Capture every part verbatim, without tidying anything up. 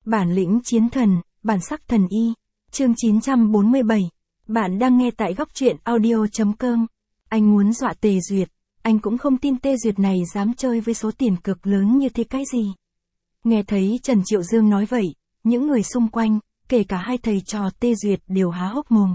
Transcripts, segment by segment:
Bản lĩnh chiến thần, bản sắc thần y. Chương chín trăm bốn mươi bảy. Bạn đang nghe tại góc truyện audio chấm com. Anh muốn dọa Tề Duyệt, anh cũng không tin Tề Duyệt này dám chơi với số tiền cực lớn như thế cái gì. Nghe thấy Trần Triệu Dương nói vậy, những người xung quanh, kể cả hai thầy trò Tề Duyệt đều há hốc mồm.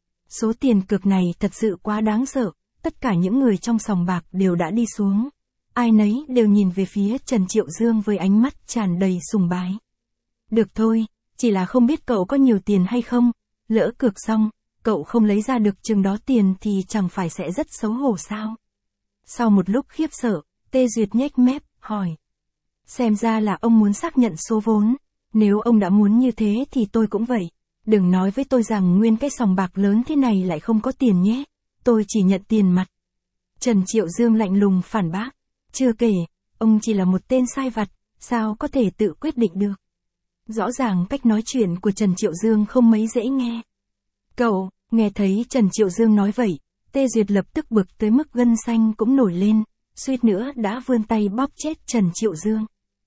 Số tiền cực này thật sự quá đáng sợ, tất cả những người trong sòng bạc đều đã đi xuống. Ai nấy đều nhìn về phía Trần Triệu Dương với ánh mắt tràn đầy sùng bái. Được thôi, chỉ là không biết cậu có nhiều tiền hay không, lỡ cược xong, cậu không lấy ra được chừng đó tiền thì chẳng phải sẽ rất xấu hổ sao? Sau một lúc khiếp sợ, Tề Duyệt nhếch mép, hỏi. Xem ra là ông muốn xác nhận số vốn, nếu ông đã muốn như thế thì tôi cũng vậy. Đừng nói với tôi rằng nguyên cái sòng bạc lớn thế này lại không có tiền nhé, tôi chỉ nhận tiền mặt. Trần Triệu Dương lạnh lùng phản bác, chưa kể, ông chỉ là một tên sai vặt, sao có thể tự quyết định được. Rõ ràng cách nói chuyện của Trần Triệu Dương không mấy dễ nghe. Cậu, nghe thấy Trần Triệu Dương nói vậy, Tề Duyệt lập tức bực tới mức gân xanh cũng nổi lên, suýt nữa đã vươn tay bóp chết Trần Triệu Dương.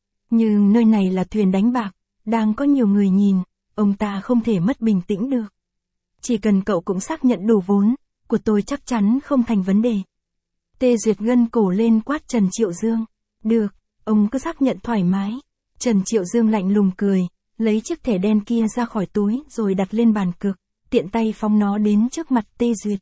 Nhưng nơi này là thuyền đánh bạc, đang có nhiều người nhìn, ông ta không thể mất bình tĩnh được. Chỉ cần cậu cũng xác nhận đủ vốn, của tôi chắc chắn không thành vấn đề. Tề Duyệt gân cổ lên quát Trần Triệu Dương. Được, ông cứ xác nhận thoải mái. Trần Triệu Dương lạnh lùng cười, lấy chiếc thẻ đen kia ra khỏi túi rồi đặt lên bàn cược, tiện tay phóng nó đến trước mặt Tề Duyệt.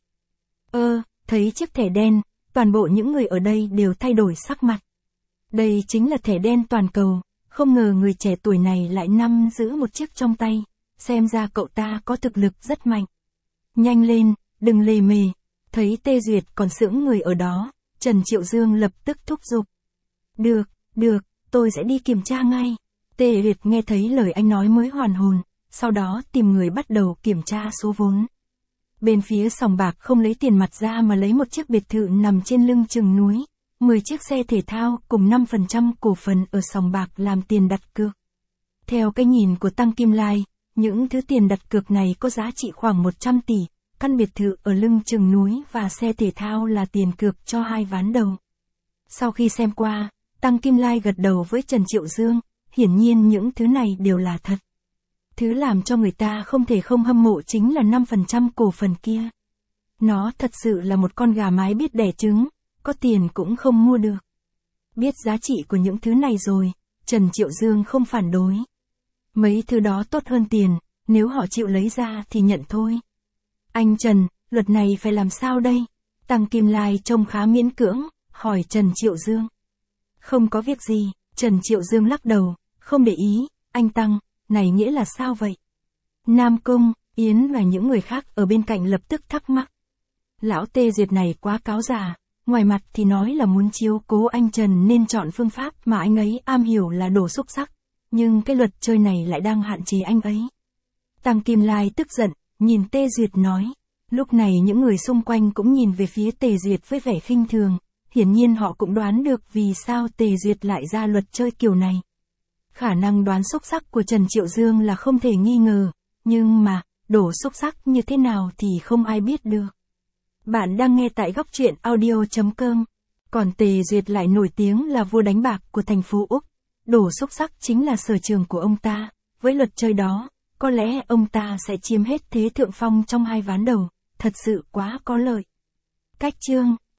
Ơ, thấy chiếc thẻ đen, toàn bộ những người ở đây đều thay đổi sắc mặt. Đây chính là thẻ đen toàn cầu, không ngờ người trẻ tuổi này lại nắm giữ một chiếc trong tay, xem ra cậu ta có thực lực rất mạnh. Nhanh lên, đừng lề mề. Thấy Tề Duyệt còn sững người ở đó, Trần Triệu Dương lập tức thúc giục. Được, được, tôi sẽ đi kiểm tra ngay. Tề Duyệt nghe thấy lời anh nói mới hoàn hồn, sau đó tìm người bắt đầu kiểm tra số vốn. Bên phía sòng bạc không lấy tiền mặt ra mà lấy một chiếc biệt thự nằm trên lưng chừng núi, mười chiếc xe thể thao cùng năm phần trăm cổ phần ở sòng bạc làm tiền đặt cược. Theo cái nhìn của Tăng Kim Lai, những thứ tiền đặt cược này có giá trị khoảng một trăm tỷ, căn biệt thự ở lưng chừng núi và xe thể thao là tiền cược cho hai ván đầu. Sau khi xem qua, Tăng Kim Lai gật đầu với Trần Triệu Dương, hiển nhiên những thứ này đều là thật. Thứ làm cho người ta không thể không hâm mộ chính là năm phần trăm cổ phần kia. Nó thật sự là một con gà mái biết đẻ trứng, có tiền cũng không mua được. Biết giá trị của những thứ này rồi, Trần Triệu Dương không phản đối. Mấy thứ đó tốt hơn tiền, nếu họ chịu lấy ra thì nhận thôi. Anh Trần, luật này phải làm sao đây? Tăng Kim Lai trông khá miễn cưỡng, hỏi Trần Triệu Dương. Không có việc gì, Trần Triệu Dương lắc đầu, không để ý, anh Tăng, này nghĩa là sao vậy? Nam Cung, Yến và những người khác ở bên cạnh lập tức thắc mắc. Lão Tề Duyệt này quá cáo già, ngoài mặt thì nói là muốn chiếu cố anh Trần nên chọn phương pháp mà anh ấy am hiểu là đổ xúc sắc, nhưng cái luật chơi này lại đang hạn chế anh ấy. Tăng Kim Lai tức giận, nhìn Tề Duyệt nói. Lúc này những người xung quanh cũng nhìn về phía Tề Duyệt với vẻ khinh thường, hiển nhiên họ cũng đoán được vì sao Tề Duyệt lại ra luật chơi kiểu này. Khả năng đoán xúc sắc của Trần Triệu Dương là không thể nghi ngờ, nhưng mà, đổ xúc sắc như thế nào thì không ai biết được. Bạn đang nghe tại góc truyện audio chấm com. Còn Tề Duyệt lại nổi tiếng là vua đánh bạc của thành phố Úc. Đổ xúc sắc chính là sở trường của ông ta, với luật chơi đó, có lẽ ông ta sẽ chiếm hết thế thượng phong trong hai ván đầu, thật sự quá có lợi. Cách chương